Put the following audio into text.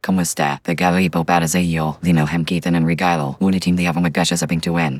Kumusta, pagalipo para sa iyo, linalham kita ng regalo, ngunit hindi ako magkasya sa pintuan.